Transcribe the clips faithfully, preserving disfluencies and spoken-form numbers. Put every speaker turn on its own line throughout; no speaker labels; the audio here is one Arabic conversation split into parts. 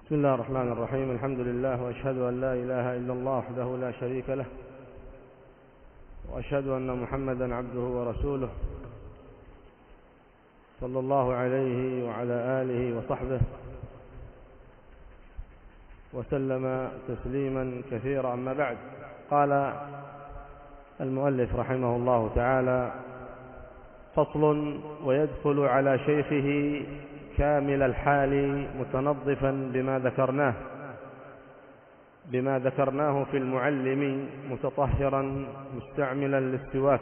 بسم الله الرحمن الرحيم. الحمد لله، وأشهد أن لا إله إلا الله وحده لا شريك له، وأشهد أن محمدا عبده ورسوله صلى الله عليه وعلى آله وصحبه وسلم تسليما كثيرا. أما بعد، قال المؤلف رحمه الله تعالى: فصل: ويدخل على شيخه كامل الحال متنظفا بما ذكرناه بما ذكرناه في المعلم، متطهرا مستعملا للسواك،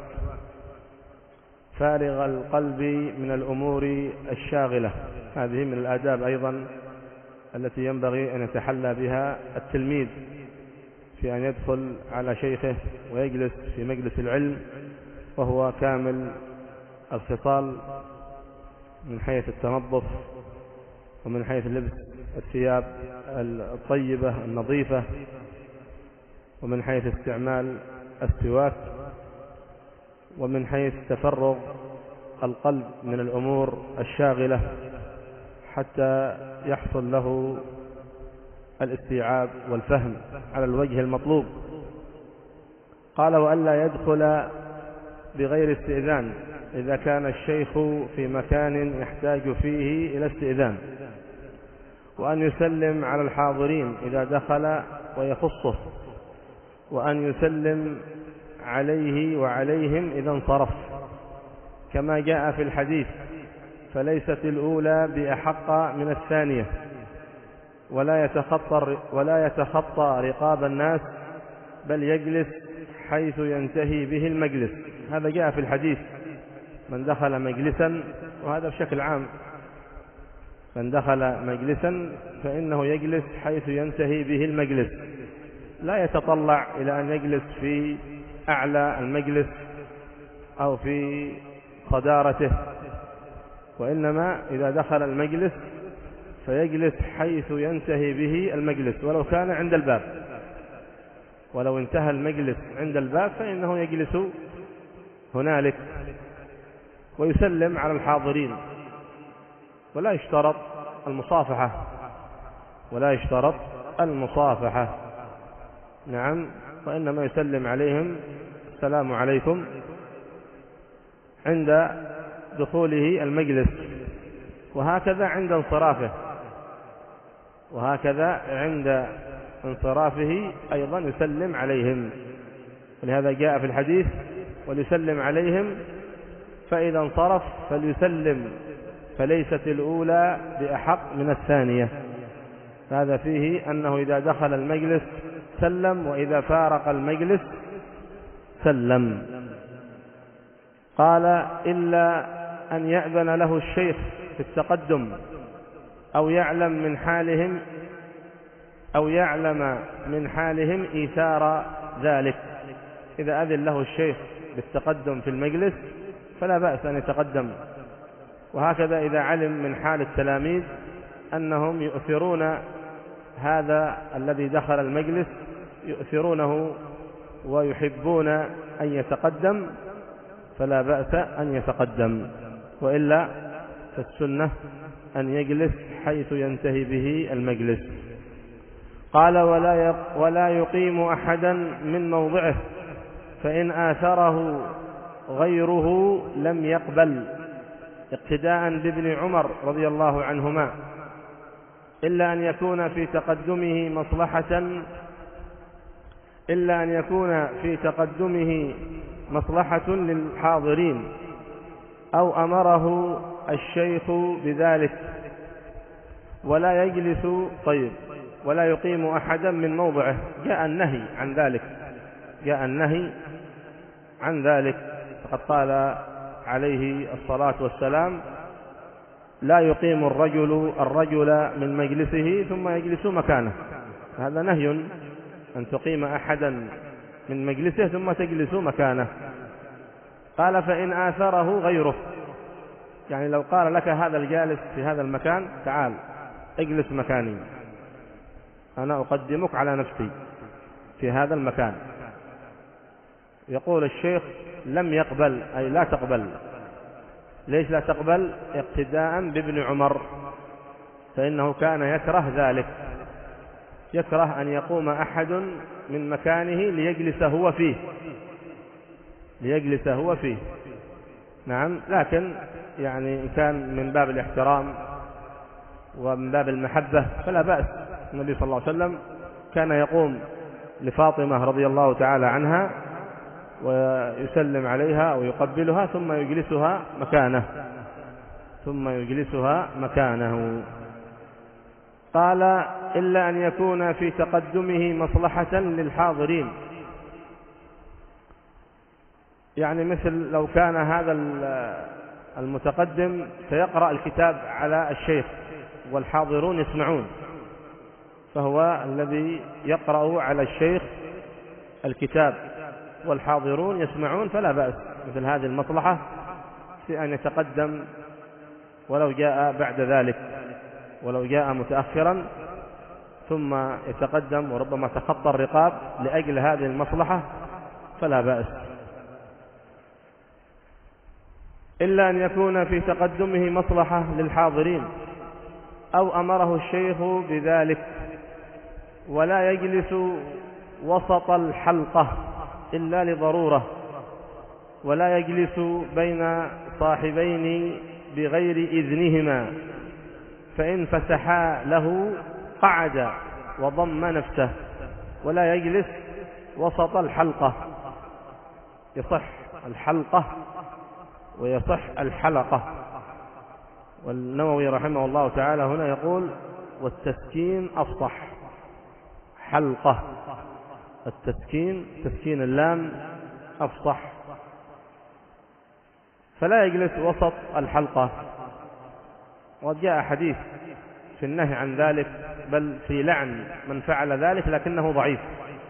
فارغ القلب من الأمور الشاغلة. هذه من الآداب أيضا التي ينبغي أن يتحلى بها التلميذ في أن يدخل على شيخه ويجلس في مجلس العلم وهو كامل الخصال من حيث التنظف، ومن حيث لبس الثياب الطيبة النظيفة، ومن حيث استعمال السواك، ومن حيث تفرغ القلب من الأمور الشاغلة حتى يحصل له الاستيعاب والفهم على الوجه المطلوب. قال: وألا يدخل بغير استئذان إذا كان الشيخ في مكان يحتاج فيه إلى استئذان، وأن يسلم على الحاضرين إذا دخل ويخصه، وأن يسلم عليه وعليهم إذا انصرف، كما جاء في الحديث: فليست الأولى بأحق من الثانية، ولا يتخطى ولا يتخطى رقاب الناس، بل يجلس حيث ينتهي به المجلس. هذا جاء في الحديث: من دخل مجلسا، وهذا بشكل عام، من دخل مجلسا فإنه يجلس حيث ينتهي به المجلس، لا يتطلع إلى أن يجلس في أعلى المجلس أو في صدارته، وإنما إذا دخل المجلس فيجلس حيث ينتهي به المجلس، ولو كان عند الباب، ولو انتهى المجلس عند الباب فإنه يجلس هنالك ويسلم على الحاضرين، ولا يشترط المصافحة ولا يشترط المصافحة نعم، وإنما يسلم عليهم: السلام عليكم، عند دخوله المجلس، وهكذا عند انصرافه وهكذا عند انصرافه أيضا يسلم عليهم. ولهذا جاء في الحديث: وليسلم عليهم، فإذا انصرف فليسلم، فليست الأولى بأحق من الثانية. هذا فيه أنه إذا دخل المجلس سلم، وإذا فارق المجلس سلم. قال: إلا أن يأذن له الشيخ في التقدم، أو يعلم من حالهم أو يعلم من حالهم إيثار ذلك. إذا أذن له الشيخ بالتقدم في المجلس فلا بأس أن يتقدم، وهكذا إذا علم من حال التلاميذ أنهم يؤثرون هذا الذي دخل المجلس، يؤثرونه ويحبون أن يتقدم، فلا بأس أن يتقدم، وإلا فالسنة أن يجلس حيث ينتهي به المجلس. قال: ولا ولا يقيم أحدا من موضعه، فإن آثره غيره لم يقبل، اقتداء بابن عمر رضي الله عنهما، إلا أن يكون في تقدمه مصلحة إلا أن يكون في تقدمه مصلحة للحاضرين، أو أمره الشيخ بذلك، ولا يجلس طيب ولا يقيم أحدا من موضعه. جاء النهي عن ذلك جاء النهي عن ذلك فقد قال عليه الصلاة والسلام: لا يقيم الرجل الرجل من مجلسه ثم يجلس مكانه. هذا نهي أن تقيم أحدا من مجلسه ثم تجلس مكانه. قال: فإن آثره غيره، يعني لو قال لك هذا الجالس في هذا المكان: تعال اجلس مكاني، أنا أقدمك على نفسي في هذا المكان، يقول الشيخ: لم يقبل، أي لا تقبل. ليش لا تقبل؟ اقتداء بابن عمر، فإنه كان يكره ذلك، يكره أن يقوم أحد من مكانه ليجلس هو فيه ليجلس هو فيه نعم. لكن يعني إن كان من باب الاحترام ومن باب المحبة فلا بأس. النبي صلى الله عليه وسلم كان يقوم لفاطمة رضي الله تعالى عنها ويسلم عليها ويقبلها ثم يجلسها مكانه ثم يجلسها مكانه. قال إلا أن يكون في تقدمه مصلحة للحاضرين، يعني مثل لو كان هذا المتقدم سيقرأ الكتاب على الشيخ والحاضرون يسمعون، فهو الذي يقرأ على الشيخ الكتاب والحاضرون يسمعون، فلا بأس مثل هذه المصلحة في أن يتقدم ولو جاء بعد ذلك، ولو جاء متأخرا ثم يتقدم وربما تخطى الرقاب لأجل هذه المصلحة فلا بأس. إلا أن يكون في تقدمه مصلحة للحاضرين أو أمره الشيخ بذلك، ولا يجلس وسط الحلقة إلا لضرورة، ولا يجلس بين صاحبين بغير إذنهما، فإن فسحا له قعد وضم نفسه، ولا يجلس وسط الحلقة. يصح الحلقة ويصح الحلقة. والنووي رحمه الله تعالى هنا يقول والتسكين أفصح. حلقة التسكين تسكين اللام أفصح، فلا يجلس وسط الحلقة. وقد جاء حديث في النهي عن ذلك، بل في لعن من فعل ذلك، لكنه ضعيف.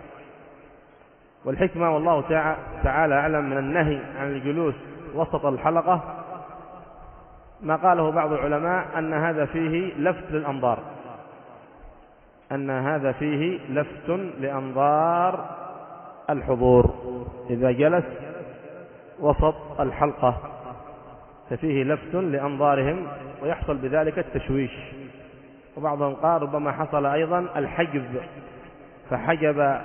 والحكمة والله تعالى أعلم من النهي عن الجلوس وسط الحلقة ما قاله بعض العلماء أن هذا فيه لفت للأنظار، أن هذا فيه لفت لأنظار الحضور إذا جلس وسط الحلقة، ففيه لفت لأنظارهم ويحصل بذلك التشويش. وبعضهم قال ربما حصل أيضا الحجب، فحجب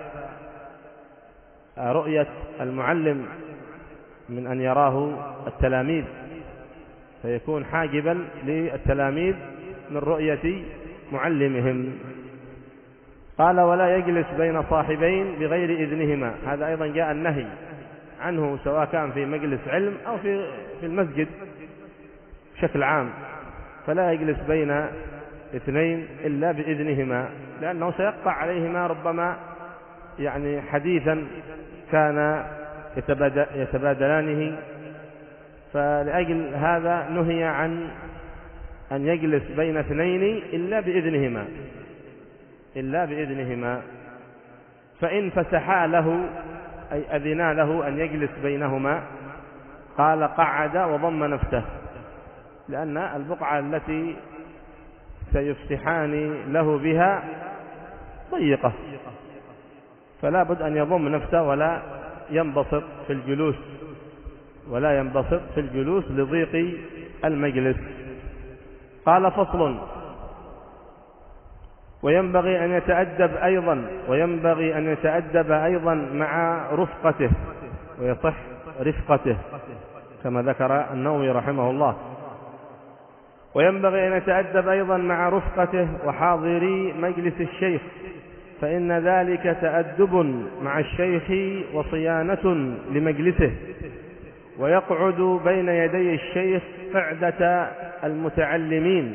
رؤية المعلم من أن يراه التلاميذ، فيكون حاجبا للتلاميذ من رؤية معلمهم. قال ولا يجلس بين صاحبين بغير إذنهما، هذا أيضا جاء النهي عنه سواء كان في مجلس علم أو في في المسجد بشكل عام، فلا يجلس بين اثنين إلا بإذنهما، لأنه سيقطع عليهما ربما يعني حديثا كان يتبادلانه. فلأجل هذا نهي عن أن يجلس بين اثنين إلا بإذنهما إلا بإذنهما. فإن فسحا له أي أذنا له أن يجلس بينهما قال قعد وضم نفسه، لأن البقعة التي سيفسحان له بها ضيقة، فلا بد أن يضم نفسه ولا ينبسط في الجلوس ولا ينبسط في الجلوس لضيق المجلس. قال فصل وينبغي أن يتأدب أيضا وينبغي أن يتأدب أيضا مع رفقته، ويصح رفقته كما ذكر النووي رحمه الله. وينبغي أن يتأدب أيضا مع رفقته وحاضري مجلس الشيخ، فإن ذلك تأدب مع الشيخ وصيانة لمجلسه، ويقعد بين يدي الشيخ قعدة المتعلمين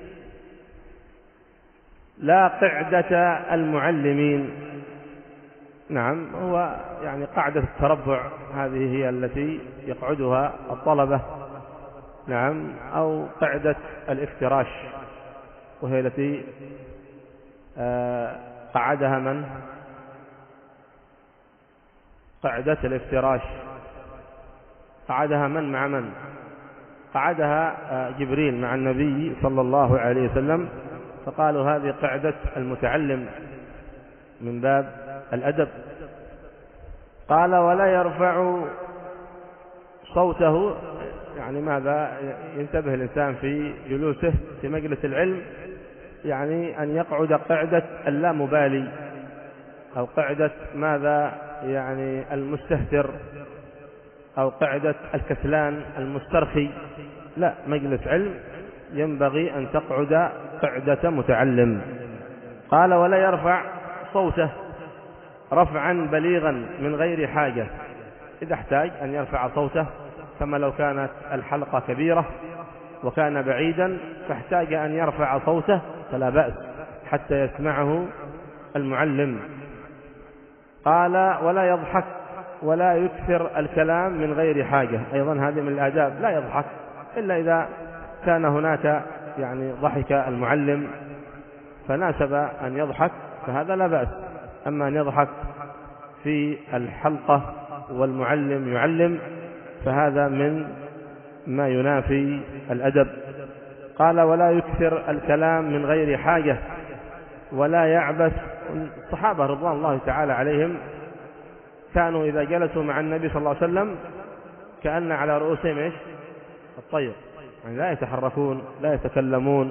لا قعدة المعلمين. نعم، هو يعني قعدة التربع هذه هي التي يقعدها الطلبة، نعم، أو قعدة الافتراش وهي التي قعدها من؟ قعدة الافتراش قعدها من مع من؟ قعدها جبريل مع النبي صلى الله عليه وسلم، فقالوا هذه قعدة المتعلم من باب الأدب. قال ولا يرفع صوته، يعني ماذا؟ ينتبه الإنسان في جلوسه في مجلس العلم يعني أن يقعد قعدة اللامبالي أو قعدة ماذا يعني المستهتر أو قعدة الكسلان المسترخي. لا، مجلس علم ينبغي أن تقعد قعدة متعلم. قال ولا يرفع صوته رفعا بليغا من غير حاجة، إذا احتاج أن يرفع صوته، كما لو كانت الحلقة كبيرة وكان بعيدا فاحتاج أن يرفع صوته فلا بأس حتى يسمعه المعلم. قال ولا يضحك ولا يكثر الكلام من غير حاجة، أيضا هذه من الآداب، لا يضحك إلا إذا كان هناك يعني ضحك المعلم فناسب أن يضحك فهذا لا بأس، أما أن يضحك في الحلقة والمعلم يعلم فهذا من ما ينافي الأدب. قال ولا يكثر الكلام من غير حاجة ولا يعبث. الصحابة رضوان الله تعالى عليهم كانوا إذا جلسوا مع النبي صلى الله عليه وسلم كأن على رؤوسهم إيش؟ الطير، يعني لا يتحركون لا يتكلمون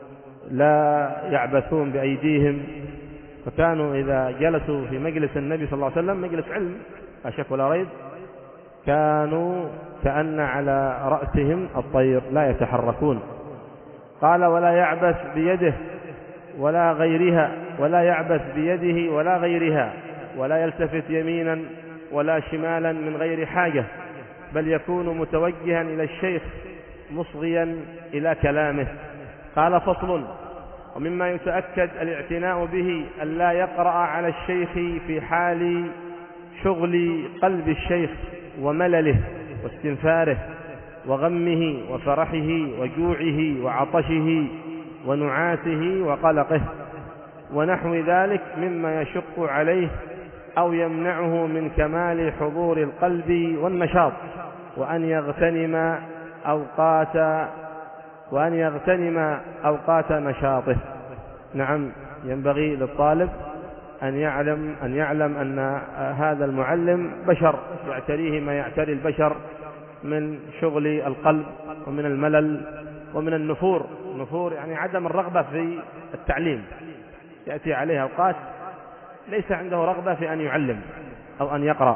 لا يعبثون بأيديهم، فكانوا إذا جلسوا في مجلس النبي صلى الله عليه وسلم مجلس علم لا شك ولا ريب كانوا كأن على رأسهم الطير لا يتحركون. قال ولا يعبث بيده ولا غيرها ولا يعبث بيده ولا غيرها ولا يلتفت يمينا ولا شمالا من غير حاجة، بل يكون متوجها إلى الشيخ مصغيا إلى كلامه. قال فصل ومما يتأكد الاعتناء به ألا يقرأ على الشيخ في حال شغل قلب الشيخ وملله واستنفاره وغمه وفرحه وجوعه وعطشه ونعاسه وقلقه ونحو ذلك مما يشق عليه أو يمنعه من كمال حضور القلب والنشاط، وأن يغتنم أوقات وأن يغتنم أوقات نشاطه. نعم، ينبغي للطالب أن يعلم أن يعلم أن هذا المعلم بشر يعتريه ما يعتري البشر من شغل القلب ومن الملل ومن النفور. النفور يعني عدم الرغبة في التعليم، يأتي عليه أوقات ليس عنده رغبة في أن يعلم أو أن يقرأ،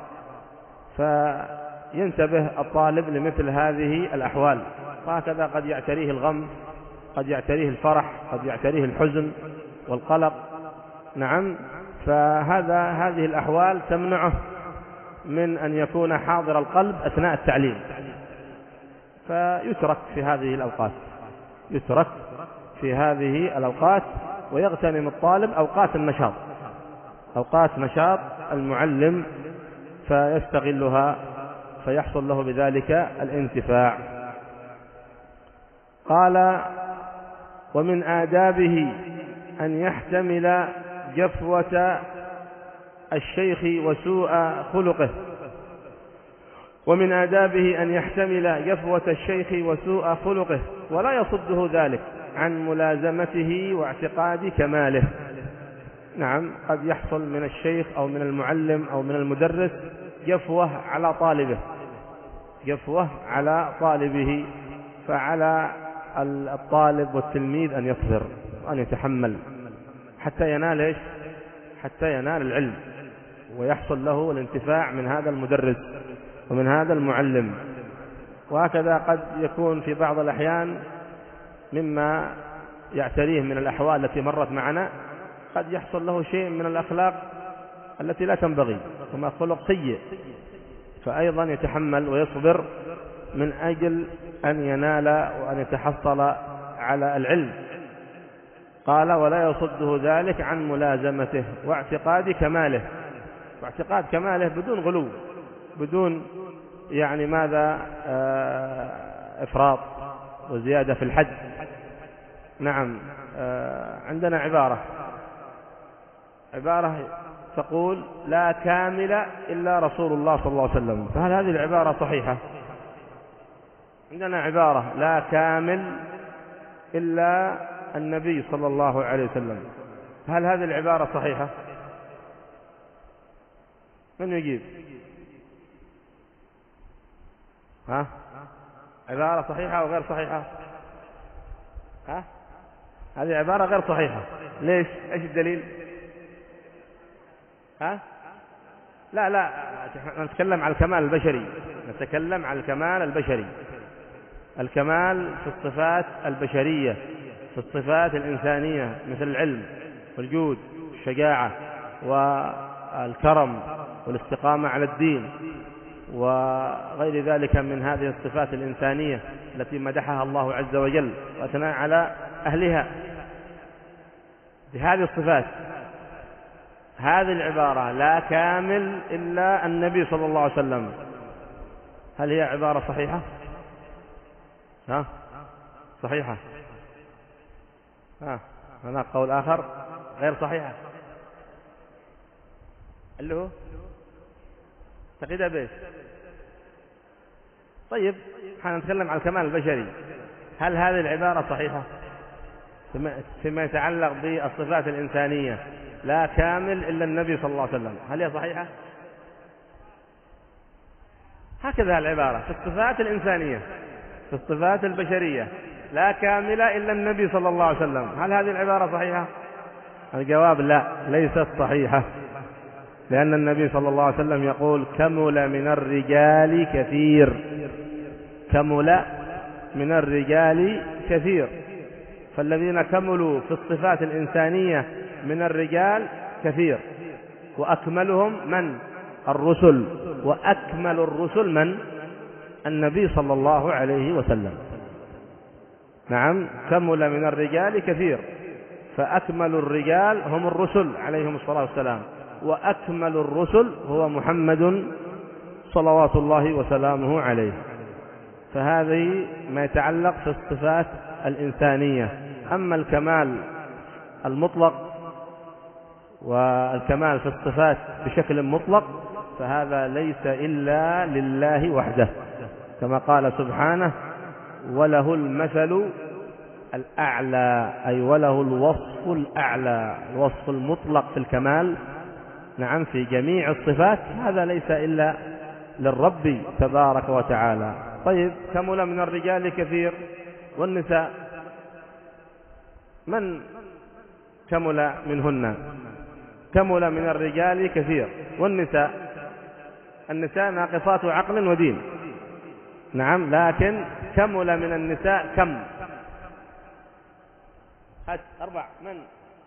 فينتبه الطالب لمثل هذه الأحوال. وهكذا قد يعتريه الغم، قد يعتريه الفرح، قد يعتريه الحزن والقلق. نعم، فهذا هذه الأحوال تمنعه من أن يكون حاضر القلب أثناء التعليم، فيترك في هذه الأوقات يترك في هذه الأوقات ويغتنم الطالب أوقات النشاط أوقات نشاط المعلم فيستغلها فيحصل له بذلك الانتفاع. قال ومن آدابه أن يحتمل جفوة الشيخ وسوء خلقه ومن آدابه أن يحتمل جفوة الشيخ وسوء خلقه ولا يصده ذلك عن ملازمته واعتقاد كماله. نعم، قد يحصل من الشيخ أو من المعلم أو من المدرس جفوة على طالبه جفوة على طالبه فعلى الطالب والتلميذ أن يصبر وأن يتحمل حتى ينال إيش؟ حتى ينال العلم ويحصل له الانتفاع من هذا المدرس ومن هذا المعلم. وهكذا قد يكون في بعض الأحيان مما يعتريه من الأحوال التي مرت معنا قد يحصل له شيء من الأخلاق التي لا تنبغي كما خلق سيء، فأيضا يتحمل ويصبر من أجل أن ينال وأن يتحصل على العلم. قال ولا يصده ذلك عن ملازمته واعتقاد كماله واعتقاد كماله بدون غلو بدون يعني ماذا آه إفراط وزيادة في الحد. نعم، آه عندنا عبارة عبارة تقول لا كامل إلا رسول الله صلى الله عليه وسلم، فهل هذه العبارة صحيحة؟ عندنا عبارة لا كامل إلا النبي صلى الله عليه وسلم، هل هذه العبارة صحيحة؟ من يجيب؟ ها؟ عبارة صحيحة أو غير صحيحة؟ ها؟ هذه عبارة غير صحيحة. ليش؟ ايش الدليل؟ ها؟ لا لا، نتكلم على الكمال البشري، نتكلم على الكمال البشري، الكمال في الصفات البشرية، في الصفات الإنسانية، مثل العلم والجود والشجاعة والكرم والاستقامة على الدين وغير ذلك من هذه الصفات الإنسانية التي مدحها الله عز وجل وأثنى على أهلها بهذه الصفات. هذه العبارة لا كامل إلا النبي صلى الله عليه وسلم، هل هي عبارة صحيحة؟ ها؟ صحيحة؟ ها؟ هناك قول آخر غير صحيحة اللي هو تقيدها بيش. طيب حنتكلم عن الكمال البشري، هل هذه العبارة صحيحة فيما يتعلق بالصفات الإنسانية؟ لا كامل إلا النبي صلى الله عليه وسلم، هل هي صحيحة؟ هكذا العبارة في الصفات الإنسانية، في الصفات البشرية لا كاملة إلا النبي صلى الله عليه وسلم، هل هذه العبارة صحيحة؟ الجواب لا، ليست صحيحة، لأن النبي صلى الله عليه وسلم يقول كمل من الرجال كثير، كمل من الرجال كثير، فالذين كملوا في الصفات الإنسانية من الرجال كثير، وأكملهم من؟ الرسل، وأكمل الرسل من؟ النبي صلى الله عليه وسلم. نعم، كمل من الرجال كثير، فأكمل الرجال هم الرسل عليهم الصلاة والسلام، وأكمل الرسل هو محمد صلوات الله وسلامه عليه. فهذه ما يتعلق في الصفات الإنسانية. أما الكمال المطلق والكمال في الصفات بشكل مطلق فهذا ليس إلا لله وحده، كما قال سبحانه وله المثل الأعلى، أي وله الوصف الأعلى، الوصف المطلق في الكمال. نعم، في جميع الصفات هذا ليس إلا للرب تبارك وتعالى. طيب كمل من الرجال كثير والنساء من كمل منهن؟ كمل من الرجال كثير والنساء، النساء ناقصات عقل ودين. نعم، لكن كمل من النساء كم؟ هات أربع. من؟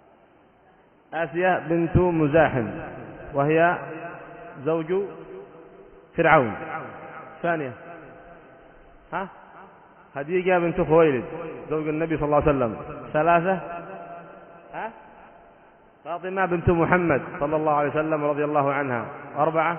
آسيا بنت مزاحم وهي زوج فرعون. ثانية ها خديجة بنت خويلد زوج النبي صلى الله عليه وسلم. ثلاثة ها فاطمة بنت محمد صلى الله عليه وسلم رضي الله عنها. أربعة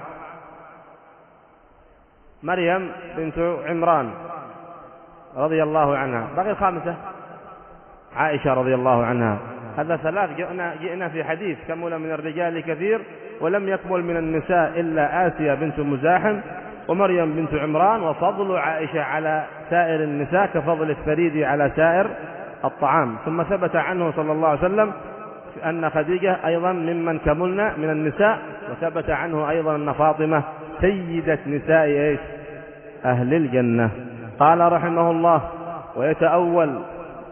مريم بنت عمران رضي الله عنها. بقي الخامسة عائشة رضي الله عنها. هذا ثلاث جئنا, جئنا في حديث كمل من الرجال كثير ولم يكمل من النساء إلا آسيا بنت مزاحم ومريم بنت عمران، وفضل عائشة على سائر النساء كفضل الثريد على سائر الطعام. ثم ثبت عنه صلى الله عليه وسلم أن خديجة أيضا ممن كملنا من النساء، وثبت عنه أيضا أن فاطمة سيدة نساء إيش؟ أهل الجنة. قال رحمه الله ويتأول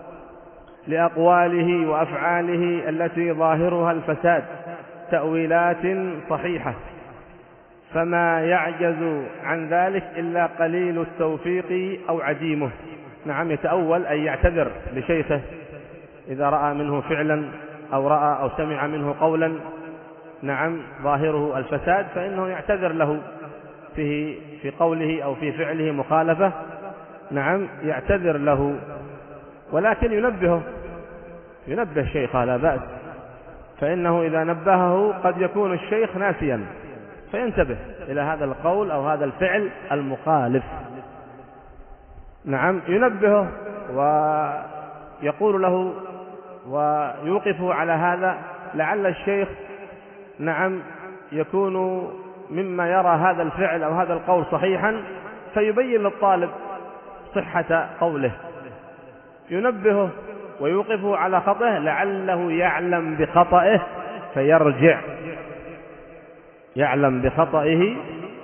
لأقواله وأفعاله التي ظاهرها الفساد تأويلات صحيحة، فما يعجز عن ذلك إلا قليل التوفيق أو عديمه. نعم، يتأول أي يعتذر لشيخه إذا رأى منه فعلا أو رأى أو سمع منه قولا نعم ظاهره الفساد، فإنه يعتذر له فيه في قوله أو في فعله مخالفة. نعم، يعتذر له، ولكن ينبهه ينبه شيخه لا بأس، فإنه إذا نبهه قد يكون الشيخ ناسيا فينتبه إلى هذا القول أو هذا الفعل المخالف. نعم، ينبهه ويقول له ويوقفه على هذا، لعل الشيخ نعم يكون مما يرى هذا الفعل أو هذا القول صحيحا فيبين للطالب صحة قوله، ينبهه ويوقفه على خطئه لعله يعلم بخطئه فيرجع يعلم بخطئه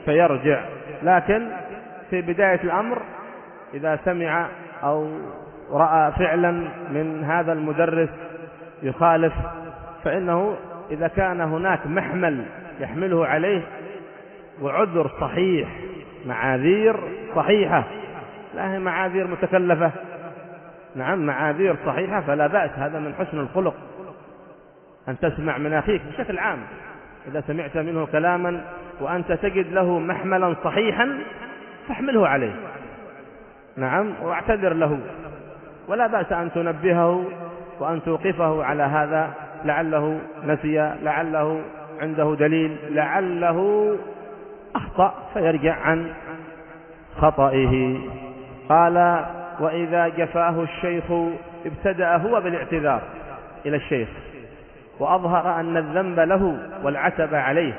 فيرجع. لكن في بداية الأمر إذا سمع أو رأى فعلا من هذا المدرس يخالف، فإنه إذا كان هناك محمل يحمله عليه وعذر صحيح، معاذير صحيحة، لا هي معاذير متكلفة، نعم معاذير صحيحة فلا بأس، هذا من حسن الخلق أن تسمع من أخيك بشكل عام. إذا سمعت منه كلاما وأنت تجد له محملا صحيحا فاحمله عليه، نعم، واعتذر له، ولا بأس أن تنبهه وأن توقفه على هذا، لعله نسي، لعله عنده دليل، لعله أخطأ فيرجع عن خطئه. قال: وإذا جفاه الشيخ ابتدأ هو بالاعتذار إلى الشيخ وأظهر أن الذنب له والعتب عليه،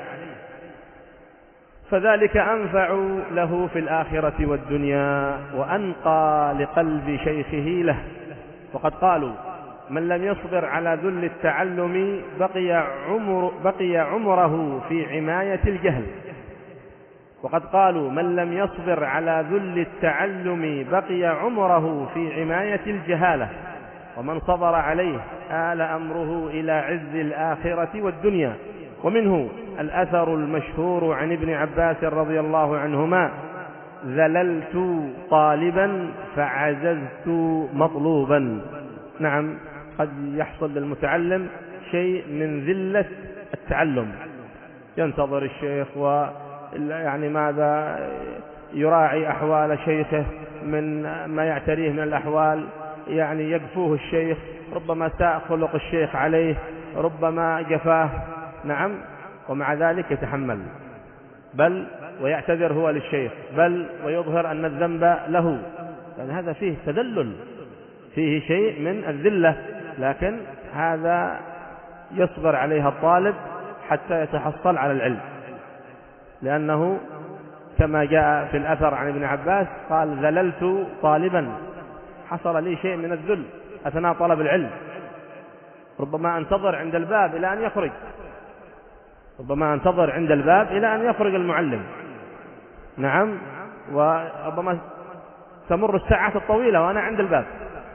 فذلك أنفع له في الآخرة والدنيا وأنقى لقلب شيخه له. وقد قالوا: من لم يصبر على ذل التعلم بقي, عمر بقي عمره في عماية الجهل. وقد قالوا: من لم يصبر على ذل التعلم بقي عمره في عماية الجهالة، ومن صبر عليه آل أمره إلى عز الآخرة والدنيا. ومنه الأثر المشهور عن ابن عباس رضي الله عنهما: ذللت طالبا فعززت مطلوبا. نعم، قد يحصل للمتعلم شيء من ذلة التعلم، ينتظر الشيخ و يعني ماذا يراعي أحوال شيخه من ما يعتريه من الأحوال، يعني يقفوه الشيخ، ربما ساء خلق الشيخ عليه، ربما جفاه، نعم، ومع ذلك يتحمل، بل ويعتذر هو للشيخ، بل ويظهر أن الذنب له، لأن هذا فيه تذلل، فيه شيء من الذلة، لكن هذا يصبر عليها الطالب حتى يتحصل على العلم، لأنه كما جاء في الأثر عن ابن عباس قال: ذللت طالبا، حصل لي شيء من الذل أثناء طلب العلم، ربما أنتظر عند الباب إلى أن يخرج، ربما أنتظر عند الباب إلى أن يخرج المعلم، نعم، وربما تمر الساعات الطويلة وأنا عند الباب.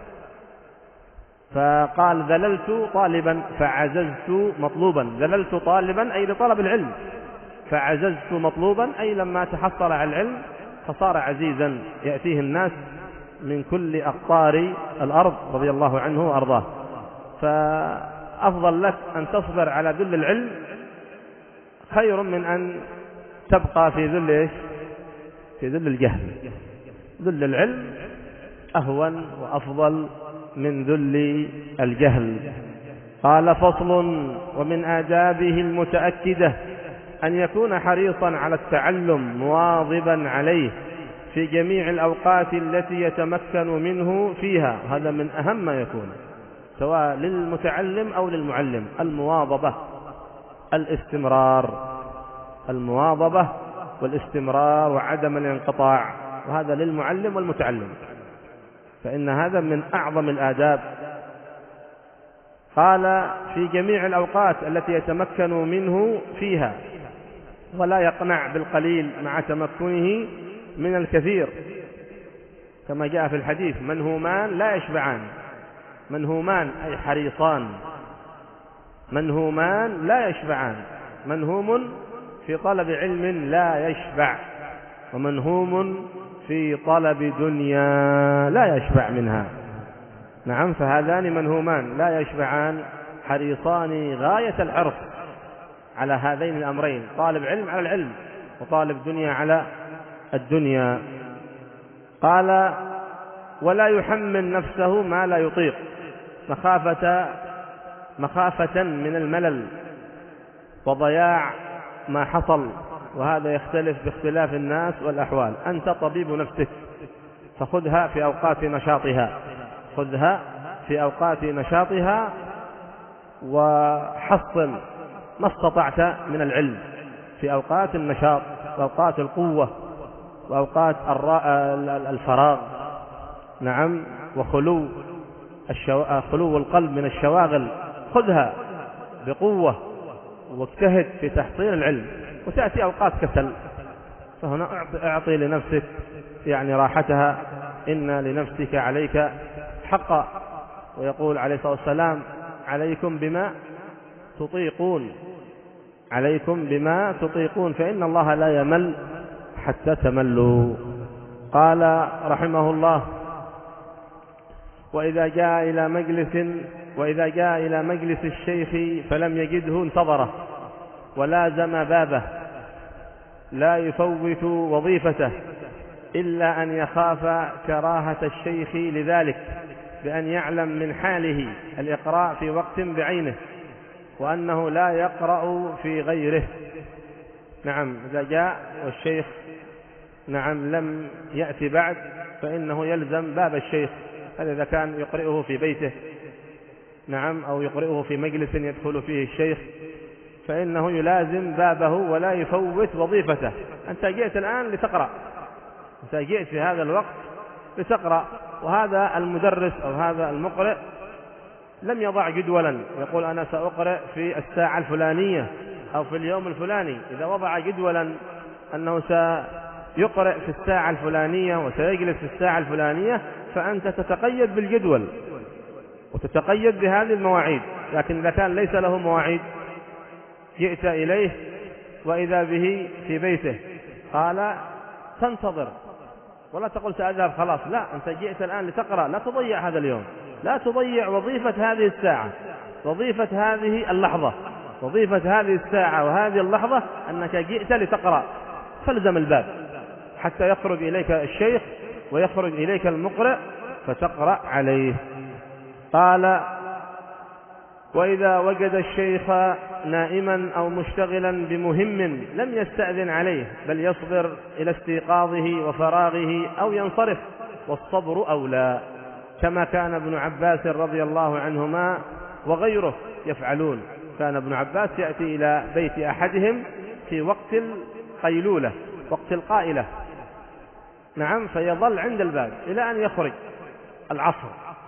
فقال: ذللت طالبا فعززت مطلوبا. ذللت طالبا أي لطلب العلم، فعززت مطلوبا أي لما تحصل على العلم فصار عزيزا يأتيه الناس من كل أقطار الأرض رضي الله عنه وأرضاه. فأفضل لك أن تصبر على ذل العلم خير من أن تبقى في ذل إيش؟ في ذل الجهل. ذل العلم أهون وأفضل من ذل الجهل. قال: فصل: ومن آدابه المتأكدة أن يكون حريصا على التعلم مواظبا عليه في جميع الأوقات التي يتمكن منه فيها، هذا من أهم ما يكون سواء للمتعلم أو للمعلم، المواظبة، الاستمرار، المواظبة والاستمرار وعدم الانقطاع، وهذا للمعلم والمتعلم، فإن هذا من أعظم الآداب. قال: في جميع الأوقات التي يتمكن منه فيها، ولا يقنع بالقليل مع تمكنه من الكثير، كما جاء في الحديث: منهومان لا يشبعان. منهومان أي حريصان، منهومان لا يشبعان، منهوم في طلب علم لا يشبع، ومنهوم في طلب دنيا لا يشبع منها. نعم، فهذان منهومان لا يشبعان، حريصان غاية الحرص على هذين الأمرين، طالب علم على العلم وطالب دنيا على الدنيا. قال: ولا يحمل نفسه ما لا يطيق مخافة مخافة من الملل وضياع ما حصل، وهذا يختلف باختلاف الناس والأحوال. أنت طبيب نفسك، فخذها في أوقات نشاطها، خذها في أوقات نشاطها وحصل ما استطعت من العلم في أوقات النشاط وأوقات القوة وأوقات الفراغ، نعم، وخلو الشو... خلو القلب من الشواغل، خذها بقوة واجتهد في تحصيل العلم. وتأتي أوقات كسل، فهنا أعطي لنفسك يعني راحتها، إن لنفسك عليك حقا، ويقول عليه الصلاة والسلام: عليكم بما تطيقون، عليكم بما تطيقون فإن الله لا يمل حتى تملوا. قال رحمه الله: وإذا جاء إلى مجلس وإذا جاء إلى مجلس الشيخ فلم يجده انتظره ولازم بابه، لا يفوت وظيفته إلا أن يخاف كراهة الشيخ لذلك، بأن يعلم من حاله الإقراء في وقت بعينه، وأنه لا يقرأ في غيره. نعم، إذا جاء والشيخ نعم لم يأتي بعد فإنه يلزم باب الشيخ، هذا إذا كان يقرئه في بيته نعم أو يقرئه في مجلس يدخل فيه الشيخ فإنه يلازم بابه ولا يفوت وظيفته. أنت جئت الآن لتقرأ، أنت جئت في هذا الوقت لتقرأ، وهذا المدرس أو هذا المقرئ لم يضع جدولا يقول أنا سأقرأ في الساعة الفلانية أو في اليوم الفلاني. إذا وضع جدولا أنه سيقرأ في الساعة الفلانية وسيجلس في الساعة الفلانية فأنت تتقيد بالجدول وتتقيد بهذه المواعيد. لكن إذا كان ليس له مواعيد جئت إليه وإذا به في بيته قال تنتظر ولا تقول سأذهب خلاص، لا، أنت جئت الآن لتقرأ، لا تضيع هذا اليوم، لا تضيع وظيفة هذه الساعة، وظيفة هذه اللحظة، وظيفة هذه الساعة وهذه اللحظة أنك جئت لتقرأ، فالزم الباب حتى يخرج إليك الشيخ ويخرج إليك المقرئ فتقرأ عليه. قال: وإذا وجد الشيخ نائما أو مشتغلا بمهم لم يستأذن عليه، بل يصبر إلى استيقاظه وفراغه أو ينصرف، والصبر أولى، كما كان ابن عباس رضي الله عنهما وغيره يفعلون. كان ابن عباس يأتي إلى بيت أحدهم في وقت القيلولة، وقت القائلة، نعم، فيظل عند الباب إلى أن يخرج العصر.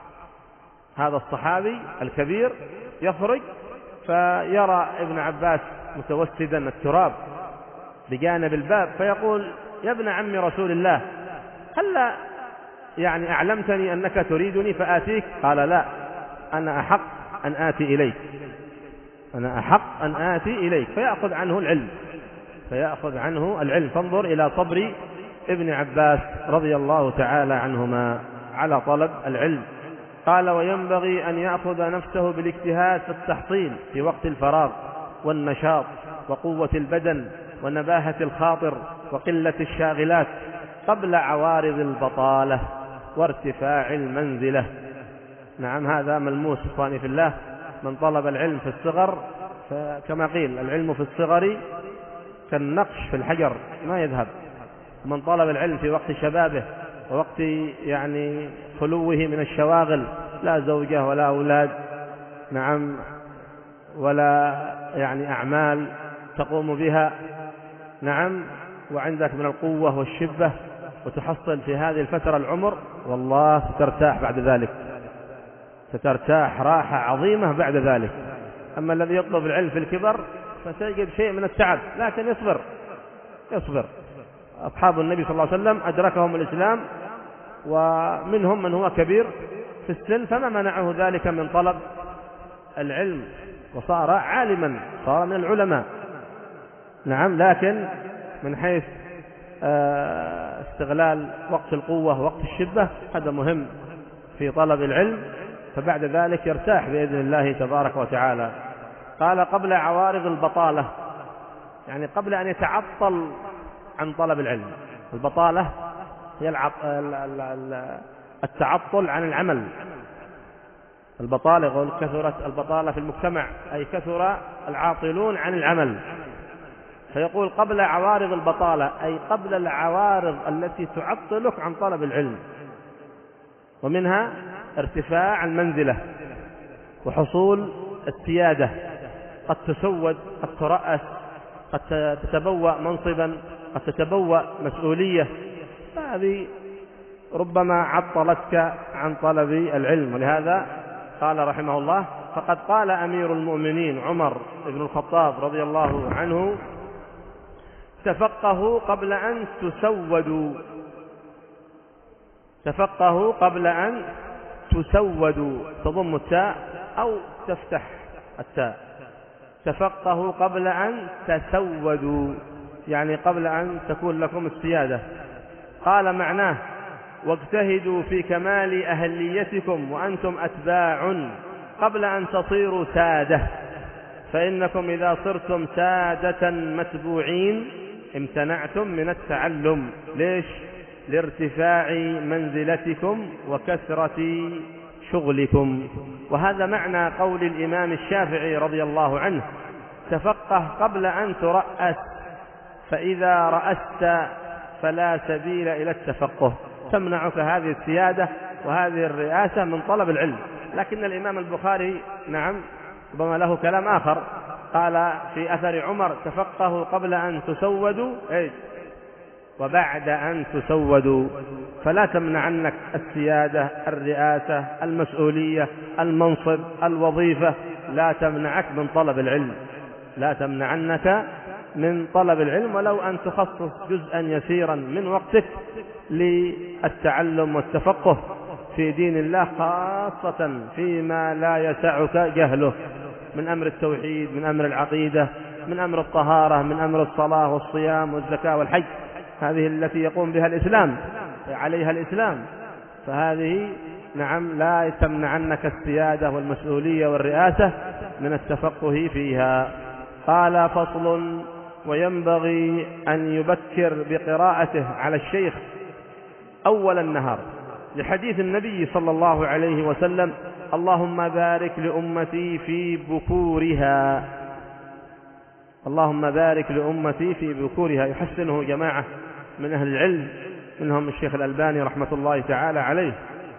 هذا الصحابي الكبير يخرج فيرى ابن عباس متوسدا التراب بجانب الباب فيقول: يا ابن عم رسول الله، هل يعني أعلمتني أنك تريدني فآتيك؟ قال: لا، أنا أحق أن آتي إليك، أنا أحق أن آتي إليك. فيأخذ عنه العلم، فيأخذ عنه العلم. فانظر إلى صبر ابن عباس رضي الله تعالى عنهما على طلب العلم. قال: وينبغي أن يأخذ نفسه بالاجتهاد في التحصيل في وقت الفراغ والنشاط وقوة البدن ونباهة الخاطر وقلة الشاغلات قبل عوارض البطالة وارتفاع المنزلة. نعم، هذا ملموس إخواني في الله. من طلب العلم في الصغر فكما قيل: العلم في الصغر كالنقش في الحجر ما يذهب. من طلب العلم في وقت شبابه ووقت يعني خلوه من الشواغل، لا زوجة ولا أولاد، نعم، ولا يعني أعمال تقوم بها، نعم، وعندك من القوة والشبة وتحصل في هذه الفترة العمر، والله سترتاح بعد ذلك، سترتاح راحة عظيمة بعد ذلك. أما الذي يطلب العلم في الكبر فتجد شيء من التعب، لكن يصبر يصبر. أصحاب النبي صلى الله عليه وسلم أدركهم الإسلام ومنهم من هو كبير في السن فما منعه ذلك من طلب العلم وصار عالما، صار من العلماء، نعم. لكن من حيث استغلال وقت القوة ووقت الشبة هذا مهم في طلب العلم، فبعد ذلك يرتاح بإذن الله تبارك وتعالى. قال: قبل عوارض البطالة، يعني قبل أن يتعطل عن طلب العلم. البطالة هي التعطل عن العمل. البطالة يقول كثرت البطالة في المجتمع، أي كثر العاطلون عن العمل. فيقول قبل عوارض البطالة، أي قبل العوارض التي تعطلك عن طلب العلم، ومنها ارتفاع المنزلة وحصول السيادة. قد تسود، قد ترأس، قد تتبوأ منصبا، قد تتبوأ مسؤولية، فهذه ربما عطلتك عن طلب العلم. ولهذا قال رحمه الله: فقد قال أمير المؤمنين عمر بن الخطاب رضي الله عنه: تفقهوا قبل أن تسودوا، تفقهوا قبل أن تسود تضم التاء أو تفتح التاء. تفقهوا قبل أن تسودوا، يعني قبل أن تكون لكم السيادة. قال معناه واجتهدوا في كمال أهليتكم وأنتم أتباع قبل أن تصيروا سادة، فإنكم إذا صرتم سادة متبوعين امتنعتم من التعلم. ليش؟ لارتفاع منزلتكم وكثرة شغلكم. وهذا معنى قول الإمام الشافعي رضي الله عنه: تفقه قبل أن ترأس، فإذا رأست فلا سبيل إلى التفقه. تمنعك هذه السيادة وهذه الرئاسة من طلب العلم. لكن الإمام البخاري نعم ربما له كلام آخر، قال في أثر عمر: تفقهوا قبل أن تسودوا وبعد أن تسودوا. فلا تمنعنك السيادة، الرئاسة، المسؤولية، المنصب، الوظيفة، لا تمنعك من طلب العلم، لا تمنعنك من طلب العلم، ولو أن تخصص جزءا يسيرا من وقتك للتعلم والتفقه في دين الله، خاصة فيما لا يسعك جهله من أمر التوحيد، من أمر العقيدة، من أمر الطهارة، من أمر الصلاة والصيام والزكاة والحج، هذه التي يقوم بها الإسلام عليها الإسلام. فهذه نعم لا تمنعنك السيادة والمسؤولية والرئاسة من التفقه فيها. قال: فصل: وينبغي أن يبكر بقراءته على الشيخ أول النهار، لحديث النبي صلى الله عليه وسلم: اللهم بارك لأمتي في بكورها. اللهم بارك لأمتي في بكورها. يحسنه جماعة من أهل العلم، منهم الشيخ الألباني رحمة الله تعالى عليه.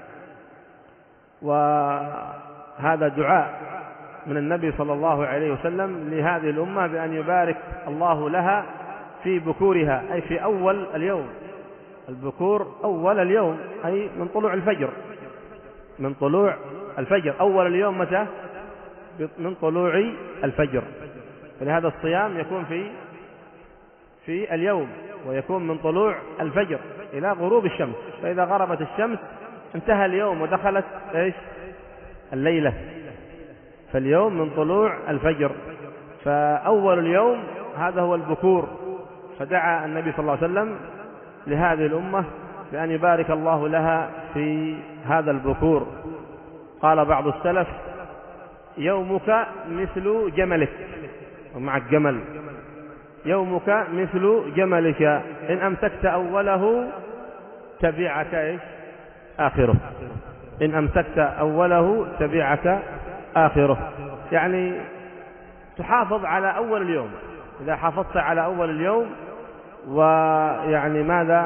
وهذا دعاء من النبي صلى الله عليه وسلم لهذه الأمة بأن يبارك الله لها في بكورها، أي في أول اليوم. البكور أول اليوم، أي من طلوع الفجر، من طلوع الفجر. أول اليوم متى؟ من طلوع الفجر. فلهذا الصيام يكون في في اليوم، ويكون من طلوع الفجر إلى غروب الشمس. فإذا غربت الشمس انتهى اليوم ودخلت إيش؟ الليلة. فاليوم من طلوع الفجر، فأول اليوم هذا هو البكور. فدعا النبي صلى الله عليه وسلم لهذه الأمة بأن يبارك الله لها في هذا البكور. قال بعض السلف: يومك مثل جملك، ومع الجمل يومك مثل جملك، إن أمسكت أوله تبعك إيش؟ آخره. إن أمسكت أوله تبعك آخره، يعني تحافظ على أول اليوم. إذا حافظت على أول اليوم ويعني ماذا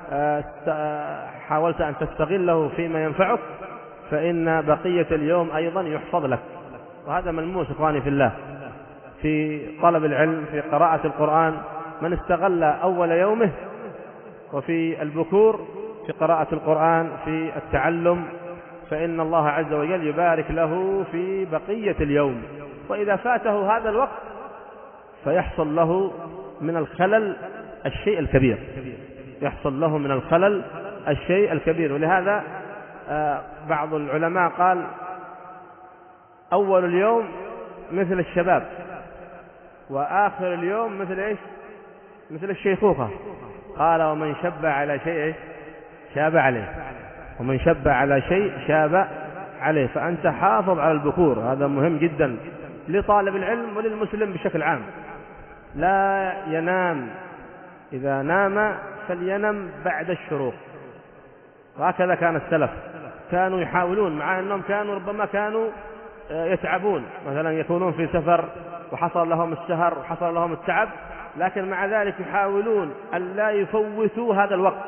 حاولت أن تستغله فيما ينفعك، فإن بقية اليوم أيضا يحفظ لك. وهذا ملموس إخواني في الله في طلب العلم، في قراءة القرآن. من استغل أول يومه وفي البكور في قراءة القرآن في التعلم، فإن الله عز وجل يبارك له في بقية اليوم. وإذا فاته هذا الوقت فيحصل له من الخلل الشيء الكبير، يحصل له من الخلل الشيء الكبير. ولهذا بعض العلماء قال: أول اليوم مثل الشباب، وآخر اليوم مثل إيش؟ مثل الشيخوخة. قال: ومن شب على شيء شاب عليه، ومن شب على شيء شاب عليه. فأنت حافظ على البكور، هذا مهم جدا لطالب العلم وللمسلم بشكل عام. لا ينام، إذا نام فلينم بعد الشروق. وهكذا كان السلف، كانوا يحاولون، مع أنهم كانوا ربما كانوا يتعبون، مثلا يكونون في سفر وحصل لهم السهر وحصل لهم التعب، لكن مع ذلك يحاولون أن لا يفوتوا هذا الوقت،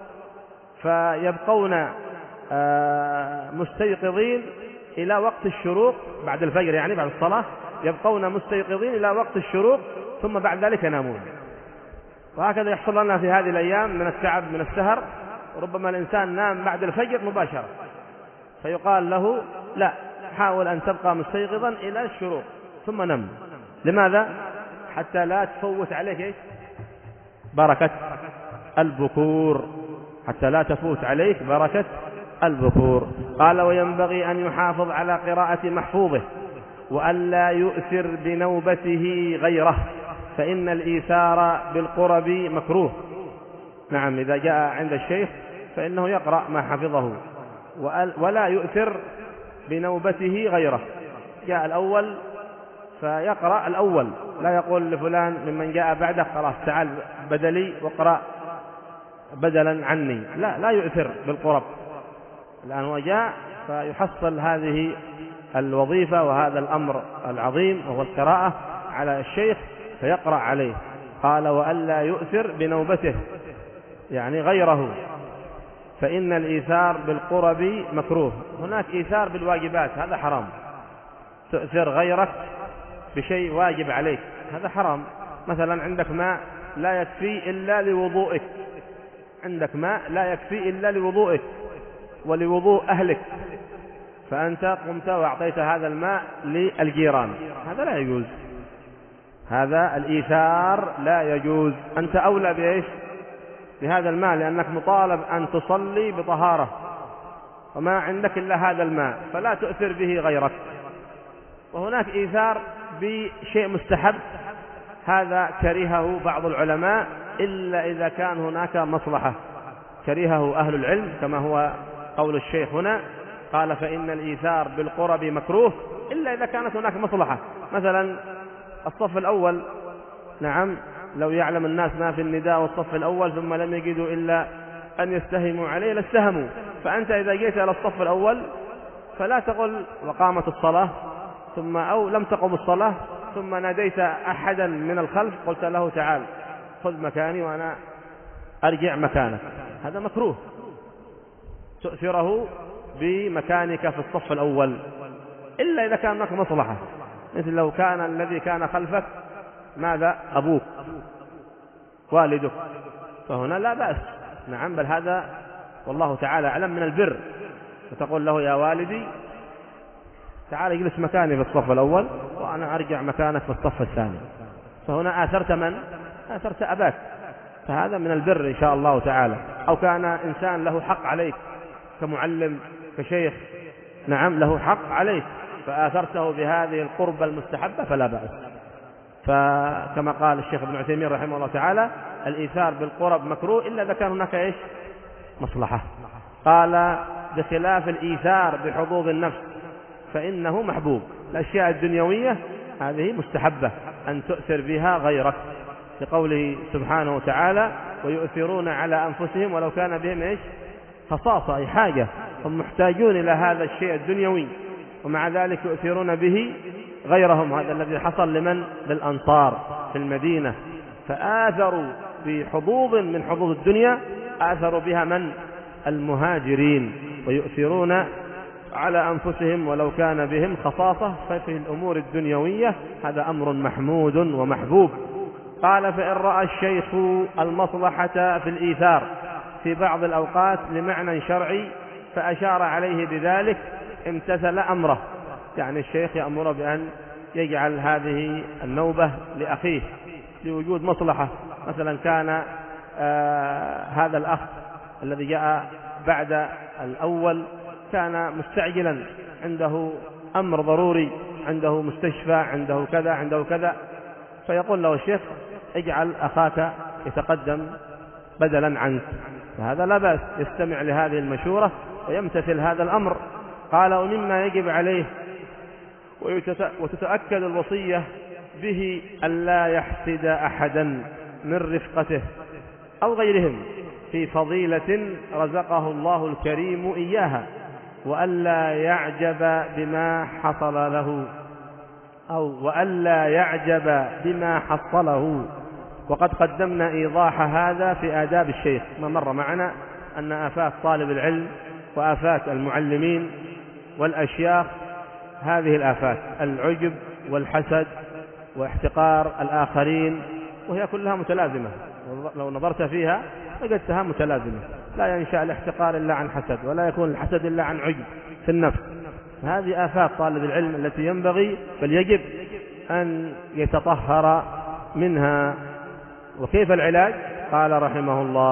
فيبقون مستيقظين إلى وقت الشروق بعد الفجر، يعني بعد الصلاة يبقون مستيقظين إلى وقت الشروق، ثم بعد ذلك ينامون. وهكذا يحصل لنا في هذه الأيام من التعب من السهر، وربما الإنسان نام بعد الفجر مباشرة، فيقال له: لا، حاول أن تبقى مستيقظا إلى الشروق ثم نم. لماذا؟ حتى لا تفوت عليك إيش؟ بركة البكور، حتى لا تفوت عليك بركة البكور. قال وينبغي أن يحافظ على قراءة محفوظه وألا يؤثر بنوبته غيره، فإن الإيثار بالقرب مكروه. نعم، إذا جاء عند الشيخ فإنه يقرأ ما حفظه ولا يؤثر بنوبته غيره. جاء الأول فيقرأ الأول، لا يقول لفلان ممن جاء بعده خلاص تعال بدلي واقرأ بدلا عني، لا لا يؤثر بالقرب، لأن هو جاء فيحصل هذه الوظيفة وهذا الأمر العظيم وهو القراءة على الشيخ فيقرأ عليه. قال وألا يؤثر بنوبته يعني غيره، فإن الإيثار بالقرب مكروه. هناك إيثار بالواجبات، هذا حرام، تؤثر غيرك بشيء واجب عليك، هذا حرام. مثلا عندك ماء لا يكفي إلا لوضوئك، عندك ماء لا يكفي إلا لوضوئك ولوضوء أهلك، فأنت قمت وأعطيت هذا الماء للجيران، هذا لا يجوز، هذا الإيثار لا يجوز. أنت أولى بإيش؟ بهذا الماء، لأنك مطالب أن تصلي بطهارة وما عندك إلا هذا الماء، فلا تؤثر به غيرك. وهناك إيثار بشيء مستحب، هذا كرهه بعض العلماء إلا إذا كان هناك مصلحة، كرهه أهل العلم كما هو قول الشيخ هنا، قال فإن الإيثار بالقرب مكروه إلا إذا كانت هناك مصلحة. مثلا الصف الأول، نعم، لو يعلم الناس ما في النداء والصف الأول ثم لم يجدوا إلا أن يستهموا عليه لاستهموا، فأنت إذا جئت إلى الصف الأول فلا تقل وقامت الصلاة ثم أو لم تقم الصلاة ثم ناديت أحدا من الخلف قلت له تعال خذ مكاني وأنا أرجع مكانك، هذا مكروه، تؤثره بمكانك في الصف الأول إلا إذا كان هناك مصلحة، مثل لو كان الذي كان خلفك ماذا؟ أبوك والدك، فهنا لا بأس، نعم، بل هذا والله تعالى أعلم من البر، فتقول له يا والدي تعال اجلس مكاني في الصف الأول وأنا أرجع مكانك في الصف الثاني، فهنا آثرت من؟ آثرت أباك، فهذا من البر إن شاء الله تعالى. أو كان إنسان له حق عليك كمعلم كشيخ، نعم، له حق عليك فآثرته بهذه القربة المستحبة فلا بأس. فكما قال الشيخ ابن عثيمين رحمه الله تعالى الإيثار بالقرب مكروه إلا إذا كان هناك إيش؟ مصلحة. قال بخلاف الإيثار بحظوظ النفس فإنه محبوب، الأشياء الدنيوية هذه مستحبة أن تؤثر بها غيرك، لقوله سبحانه وتعالى ويؤثرون على أنفسهم ولو كان بهم إيش؟ خصاصة، أي حاجة، هم محتاجون إلى هذا الشيء الدنيوي ومع ذلك يؤثرون به غيرهم. هذا الذي حصل لمن؟ للأنصار في المدينة، فآثروا بحظوظ من حظوظ الدنيا آثروا بها من؟ المهاجرين، ويؤثرون على أنفسهم ولو كان بهم خصاصة، ففي الأمور الدنيوية هذا أمر محمود ومحبوب. قال فإن رأى الشيخ المصلحة في الإيثار في بعض الأوقات لمعنى شرعي فأشار عليه بذلك امتثل أمره، يعني الشيخ يأمر بأن يجعل هذه النوبة لأخيه لوجود مصلحة، مثلا كان آه هذا الأخ الذي جاء بعد الأول كان مستعجلا، عنده أمر ضروري، عنده مستشفى، عنده كذا عنده كذا، فيقول له الشيخ اجعل أخاك يتقدم بدلا عنك، فهذا لا بأس، يستمع لهذه المشورة ويمتثل هذا الأمر. قال ومما يجب عليه وتتأكد الوصية به ألا يحسد أحدا من رفقته أو غيرهم في فضيلة رزقه الله الكريم إياها، وألا يعجب بما حصل له أو وألا يعجب بما حصله. وقد قدمنا إيضاح هذا في آداب الشيخ، ما مر معنا أن آفات طالب العلم وآفات المعلمين والأشياخ هذه الآفات: العجب والحسد واحتقار الآخرين، وهي كلها متلازمة، لو نظرت فيها وجدتها متلازمة، لا ينشأ الاحتقار إلا عن حسد، ولا يكون الحسد إلا عن عجب في النفس. هذه آفات طالب العلم التي ينبغي بل يجب أن يتطهر منها. وكيف العلاج؟ قال رحمه الله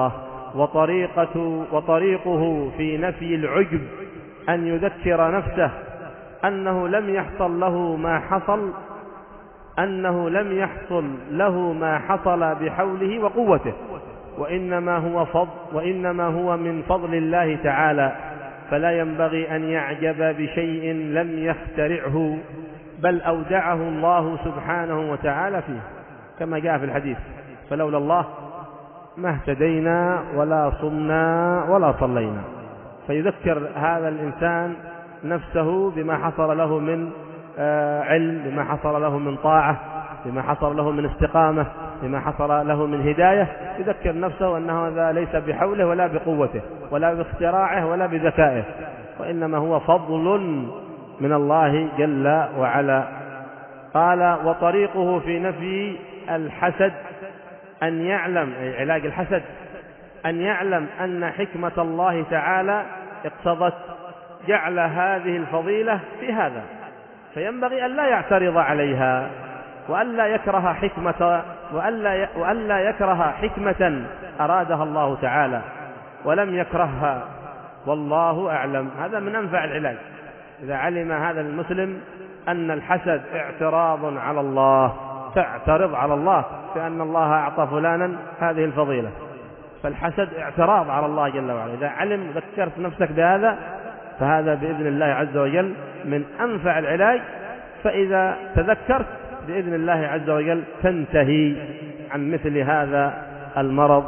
وطريقة وطريقه في نفي العجب أن يذكر نفسه أنه لم يحصل له ما حصل أنه لم يحصل له ما حصل بحوله وقوته، وإنما هو فضل وإنما هو من فضل الله تعالى، فلا ينبغي أن يعجب بشيء لم يخترعه، بل أودعه الله سبحانه وتعالى فيه، كما جاء في الحديث: فلولا الله ما اهتدينا ولا صمنا ولا صلينا. فيذكر هذا الإنسان نفسه بما حصل له من علم، بما حصل له من طاعة، بما حصل له من استقامة، بما حصل له من هداية. يذكر نفسه أنه هذا ليس بحوله ولا بقوته ولا باختراعه ولا بذكائه، وإنما هو فضل من الله جل وعلا. قال: وطريقه في نفي الحسد أن يعلم، أي علاج الحسد، أن يعلم أن حكمة الله تعالى اقتضت جعل هذه الفضيلة في هذا، فينبغي أن لا يعترض عليها، وألا يكره حكمة وألا وألا يكره حكمة أرادها الله تعالى ولم يكرهها، والله أعلم. هذا من أنفع العلاج. إذا علم هذا المسلم أن الحسد اعتراض على الله، تعترض على الله كأن الله أعطى فلانا هذه الفضيلة، فالحسد اعتراض على الله جل وعلا. إذا علم ذكرت نفسك بهذا فهذا بإذن الله عز وجل من أنفع العلاج. فإذا تذكرت بإذن الله عز وجل تنتهي عن مثل هذا المرض.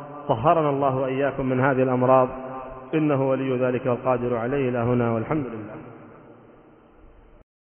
طهرنا الله وإياكم من هذه الأمراض، إنه ولي ذلك والقادر عليه. إلى هنا والحمد لله.